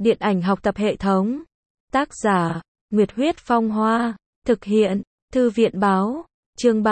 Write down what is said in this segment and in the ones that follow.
Điện ảnh học tập hệ thống. Tác giả, Nguyệt Huyết Phong Hoa. Thực hiện, Thư viện Báo. Chương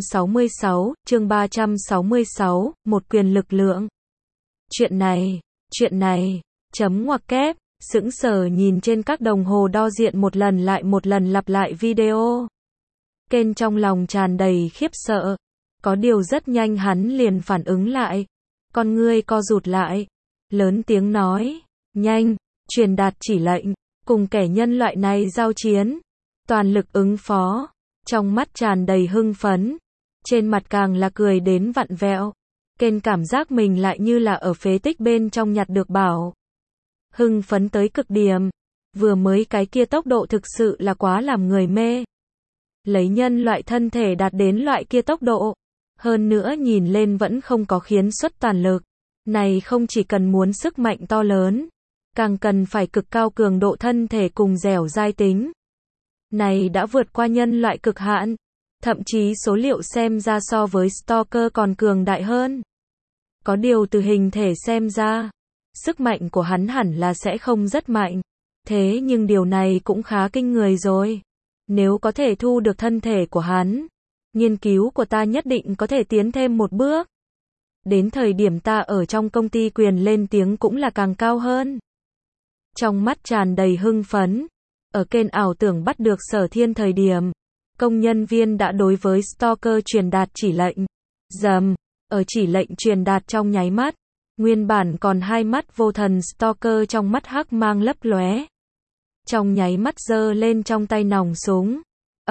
366, một quyền lực lượng. Chuyện này, chấm ngoặc kép, sững sờ nhìn trên các đồng hồ đo diện một lần lặp lại video. Kên trong lòng tràn đầy khiếp sợ. Có điều rất nhanh hắn liền phản ứng lại. Con ngươi co rụt lại. Lớn tiếng nói, nhanh, truyền đạt chỉ lệnh, cùng kẻ nhân loại này giao chiến. Toàn lực ứng phó. Trong mắt tràn đầy hưng phấn. Trên mặt càng là cười đến vặn vẹo. Kên cảm giác mình lại như là ở phế tích bên trong nhặt được bảo. Hưng phấn tới cực điểm. Vừa mới cái kia tốc độ thực sự là quá làm người mê. Lấy nhân loại thân thể đạt đến loại kia tốc độ. Hơn nữa nhìn lên vẫn không có khiến xuất toàn lực. Này không chỉ cần muốn sức mạnh to lớn. Càng cần phải cực cao cường độ thân thể cùng dẻo dai tính. Này đã vượt qua nhân loại cực hạn. Thậm chí số liệu xem ra so với Stalker còn cường đại hơn. Có điều từ hình thể xem ra, sức mạnh của hắn hẳn là sẽ không rất mạnh. Thế nhưng điều này cũng khá kinh người rồi. Nếu có thể thu được thân thể của hắn, nghiên cứu của ta nhất định có thể tiến thêm một bước. Đến thời điểm ta ở trong công ty quyền lên tiếng cũng là càng cao hơn. Trong mắt tràn đầy hưng phấn, ở kênh ảo tưởng bắt được Sở Thiên thời điểm, công nhân viên đã đối với Stalker truyền đạt chỉ lệnh. Dầm, ở chỉ lệnh truyền đạt trong nháy mắt, nguyên bản còn hai mắt vô thần Stalker trong mắt hắc mang lấp lóe. Trong nháy mắt giơ lên trong tay nòng súng.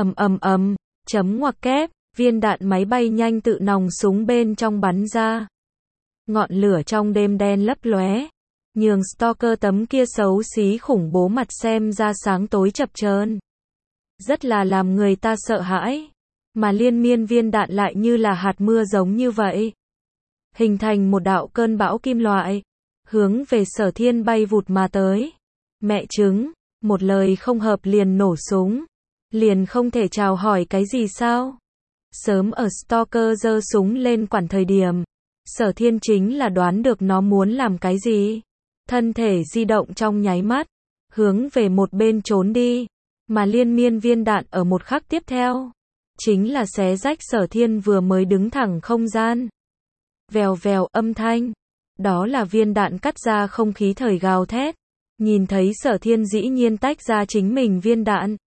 Chấm ngoặc kép, viên đạn máy bay nhanh tự nòng súng bên trong bắn ra. Ngọn lửa trong đêm đen lấp lóe, nhường Stalker tấm kia xấu xí khủng bố mặt xem ra sáng tối chập chờn. Rất là làm người ta sợ hãi, mà liên miên viên đạn lại như là hạt mưa giống như vậy. Hình thành một đạo cơn bão kim loại, hướng về Sở Thiên bay vụt mà tới. Mẹ chứng, một lời không hợp liền nổ súng. Liền không thể chào hỏi cái gì sao? Sớm ở Stalker giơ súng lên quản thời điểm, Sở Thiên chính là đoán được nó muốn làm cái gì. Thân thể di động trong nháy mắt, hướng về một bên trốn đi, mà liên miên viên đạn ở một khắc tiếp theo, chính là xé rách Sở Thiên vừa mới đứng thẳng không gian. Vèo vèo âm thanh, đó là viên đạn cắt ra không khí thời gào thét. Nhìn thấy Sở Thiên dĩ nhiên tách ra chính mình viên đạn.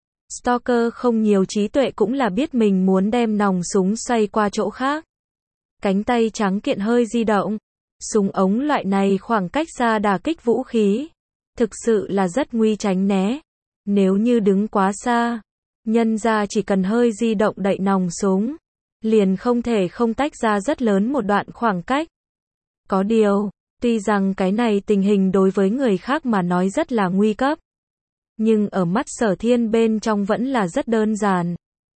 Stalker không nhiều trí tuệ cũng là biết mình muốn đem nòng súng xoay qua chỗ khác. Cánh tay trắng kiện hơi di động. Súng ống loại này khoảng cách xa đả kích vũ khí. Thực sự là rất nguy tránh né. Nếu như đứng quá xa, nhân ra chỉ cần hơi di động đậy nòng súng, liền không thể không tách ra rất lớn một đoạn khoảng cách. Có điều, tuy rằng cái này tình hình đối với người khác mà nói rất là nguy cấp. Nhưng ở mắt Sở Thiên bên trong vẫn là rất đơn giản.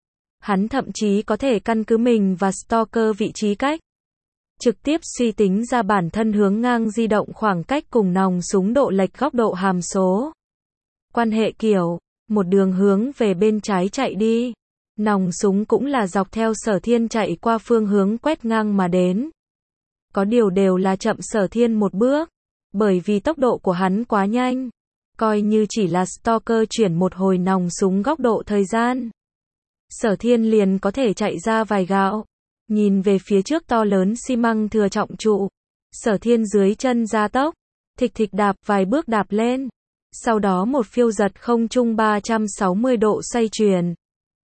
Hắn thậm chí có thể căn cứ mình và Stalker vị trí cách. Trực tiếp suy tính ra bản thân hướng ngang di động khoảng cách cùng nòng súng độ lệch góc độ hàm số. Quan hệ kiểu, một đường hướng về bên trái chạy đi. Nòng súng cũng là dọc theo Sở Thiên chạy qua phương hướng quét ngang mà đến. Có điều đều là chậm Sở Thiên một bước. Bởi vì tốc độ của hắn quá nhanh. Coi như chỉ là Stalker chuyển một hồi nòng súng góc độ thời gian, Sở Thiên liền có thể chạy ra vài gạo. Nhìn về phía trước to lớn xi măng thừa trọng trụ, Sở Thiên dưới chân gia tốc, thịch thịch đạp vài bước đạp lên. Sau đó một phiêu giật không trung 360 độ xoay chuyển.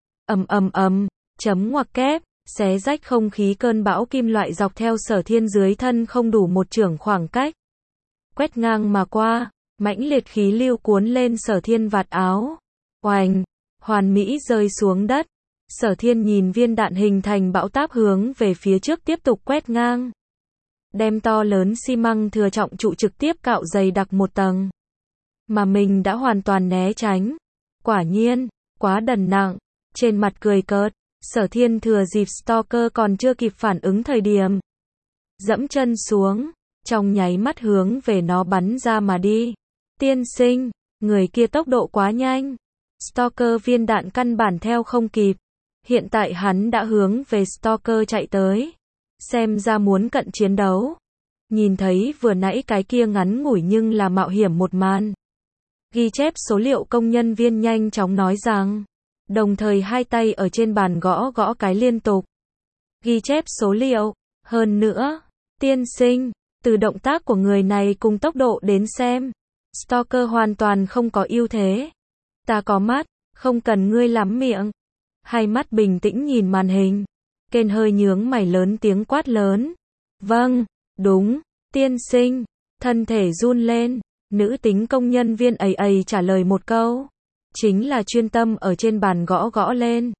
Chấm ngoặc kép, xé rách không khí cơn bão kim loại dọc theo Sở Thiên dưới thân không đủ một chưởng khoảng cách. Quét ngang mà qua. Mãnh liệt khí lưu cuốn lên Sở Thiên vạt áo. Oành, hoàn mỹ rơi xuống đất. Sở Thiên nhìn viên đạn hình thành bão táp hướng về phía trước tiếp tục quét ngang. Đem to lớn xi măng thừa trọng trụ trực tiếp cạo dày đặc một tầng. Mà mình đã hoàn toàn né tránh. Quả nhiên, quá đần nặng. Trên mặt cười cợt, Sở Thiên thừa dịp Stalker còn chưa kịp phản ứng thời điểm. Dẫm chân xuống, trong nháy mắt hướng về nó bắn ra mà đi. Tiên sinh, người kia tốc độ quá nhanh. Stalker viên đạn căn bản theo không kịp. Hiện tại hắn đã hướng về Stalker chạy tới. Xem ra muốn cận chiến đấu. Nhìn thấy vừa nãy cái kia ngắn ngủi nhưng là mạo hiểm một màn. Ghi chép số liệu công nhân viên nhanh chóng nói rằng, đồng thời hai tay ở trên bàn gõ gõ cái liên tục. Ghi chép số liệu, hơn nữa, tiên sinh, từ động tác của người này cùng tốc độ đến xem, stalker hoàn toàn không có ưu thế. Ta có mắt, không cần ngươi lắm miệng. Hai mắt bình tĩnh nhìn màn hình. Ken hơi nhướng mày lớn tiếng quát lớn. Vâng, đúng, tiên sinh. Thân thể run lên, nữ tính công nhân viên ấy trả lời một câu. Chính là chuyên tâm ở trên bàn gõ gõ lên.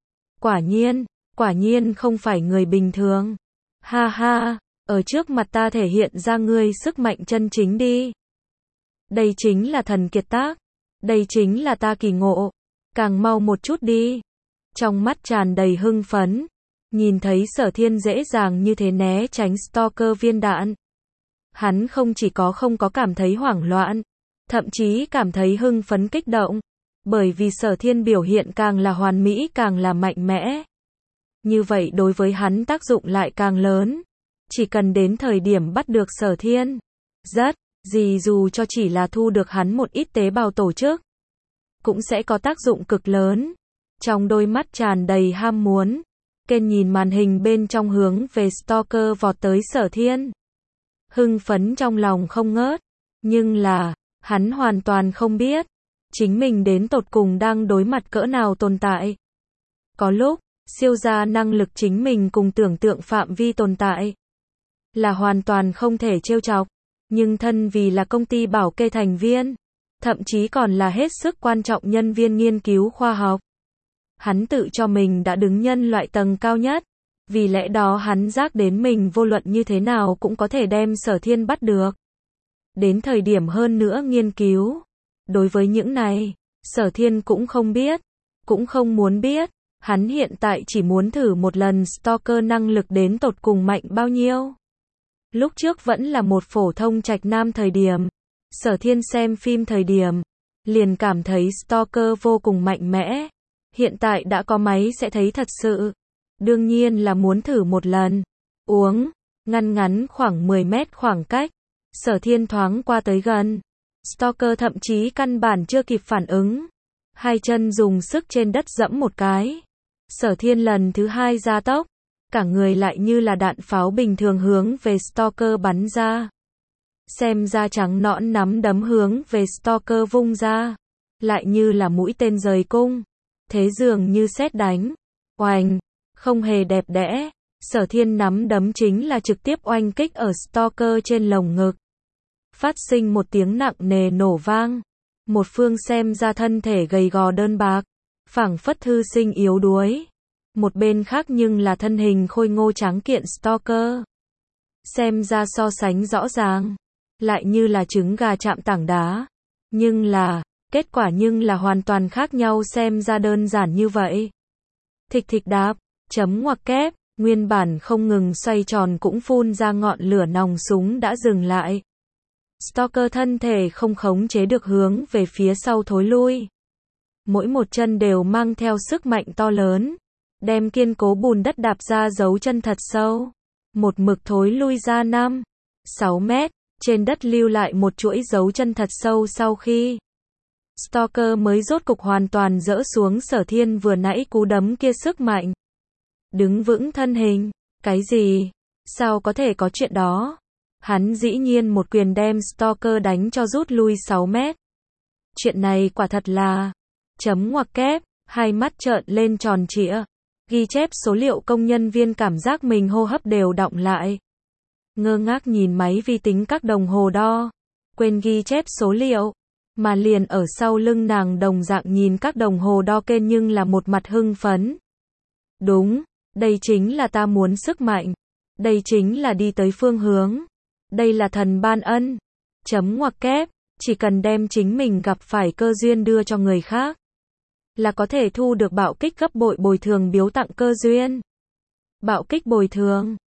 Quả nhiên không phải người bình thường. Ha ha, ở trước mặt ta thể hiện ra ngươi sức mạnh chân chính đi. Đây chính là thần kiệt tác. Đây chính là ta kỳ ngộ. Càng mau một chút đi. Trong mắt tràn đầy hưng phấn. Nhìn thấy Sở Thiên dễ dàng như thế né tránh stalker viên đạn. Hắn không chỉ không có cảm thấy hoảng loạn, thậm chí cảm thấy hưng phấn kích động. Bởi vì Sở Thiên biểu hiện càng là hoàn mỹ càng là mạnh mẽ. Như vậy đối với hắn tác dụng lại càng lớn. Chỉ cần đến thời điểm bắt được Sở Thiên, dù cho chỉ là thu được hắn một ít tế bào tổ chức, cũng sẽ có tác dụng cực lớn. Trong đôi mắt tràn đầy ham muốn, Ken nhìn màn hình bên trong hướng về stalker vọt tới Sở Thiên. Hưng phấn trong lòng không ngớt, nhưng là, hắn hoàn toàn không biết, chính mình đến tột cùng đang đối mặt cỡ nào tồn tại. Có lúc, siêu gia năng lực chính mình cùng tưởng tượng phạm vi tồn tại, là hoàn toàn không thể trêu chọc, nhưng thân vì là công ty bảo kê thành viên, thậm chí còn là hết sức quan trọng nhân viên nghiên cứu khoa học. Hắn tự cho mình đã đứng nhân loại tầng cao nhất, vì lẽ đó hắn giác đến mình vô luận như thế nào cũng có thể đem Sở Thiên bắt được. Đến thời điểm hơn nữa nghiên cứu. Đối với những này, Sở Thiên cũng không biết, cũng không muốn biết, hắn hiện tại chỉ muốn thử một lần stalker năng lực đến tột cùng mạnh bao nhiêu. Lúc trước vẫn là một phổ thông trạch nam thời điểm, Sở Thiên xem phim thời điểm, liền cảm thấy stalker vô cùng mạnh mẽ. Hiện tại đã có máy sẽ thấy thật sự. Đương nhiên là muốn thử một lần. Ngắn khoảng 10 mét khoảng cách. Sở Thiên thoáng qua tới gần. Stalker thậm chí căn bản chưa kịp phản ứng. Hai chân dùng sức trên đất dẫm một cái. Sở Thiên lần thứ hai gia tốc. Cả người lại như là đạn pháo bình thường hướng về stalker bắn ra. Xem da trắng nõn nắm đấm hướng về stalker vung ra. Lại như là mũi tên rời cung. Thế dường như sét đánh. Oanh. Không hề đẹp đẽ. Sở Thiên nắm đấm chính là trực tiếp oanh kích ở stalker trên lồng ngực. Phát sinh một tiếng nặng nề nổ vang. Một phương xem ra thân thể gầy gò đơn bạc, phảng phất thư sinh yếu đuối. Một bên khác nhưng là thân hình khôi ngô tráng kiện stalker. Xem ra so sánh rõ ràng, lại như là trứng gà chạm tảng đá. Nhưng là, kết quả nhưng là hoàn toàn khác nhau, xem ra đơn giản như vậy. Thịch thịch đáp, chấm ngoặc kép, nguyên bản không ngừng xoay tròn cũng phun ra ngọn lửa nòng súng đã dừng lại. Stalker thân thể không khống chế được hướng về phía sau thối lui. Mỗi một chân đều mang theo sức mạnh to lớn, đem kiên cố bùn đất đạp ra dấu chân thật sâu. Một mực thối lui ra 5-6 mét, trên đất lưu lại một chuỗi dấu chân thật sâu sau khi Stalker mới rốt cục hoàn toàn dỡ xuống Sở Thiên vừa nãy cú đấm kia sức mạnh. Đứng vững thân hình, cái gì? Sao có thể có chuyện đó? Hắn dĩ nhiên một quyền đem Stalker đánh cho rút lui 6 mét. Chuyện này quả thật là... Chấm ngoặc kép, hai mắt trợn lên tròn trịa. Ghi chép số liệu công nhân viên cảm giác mình hô hấp đều đọng lại. Ngơ ngác nhìn máy vi tính các đồng hồ đo. Quên ghi chép số liệu. Mà liền ở sau lưng nàng đồng dạng nhìn các đồng hồ đo kênh nhưng là một mặt hưng phấn. Đúng, đây chính là ta muốn sức mạnh. Đây chính là đi tới phương hướng. Đây là thần ban ân. Chấm ngoặc kép, chỉ cần đem chính mình gặp phải cơ duyên đưa cho người khác, là có thể thu được bạo kích gấp bội bồi thường biếu tặng cơ duyên. Bạo kích bồi thường.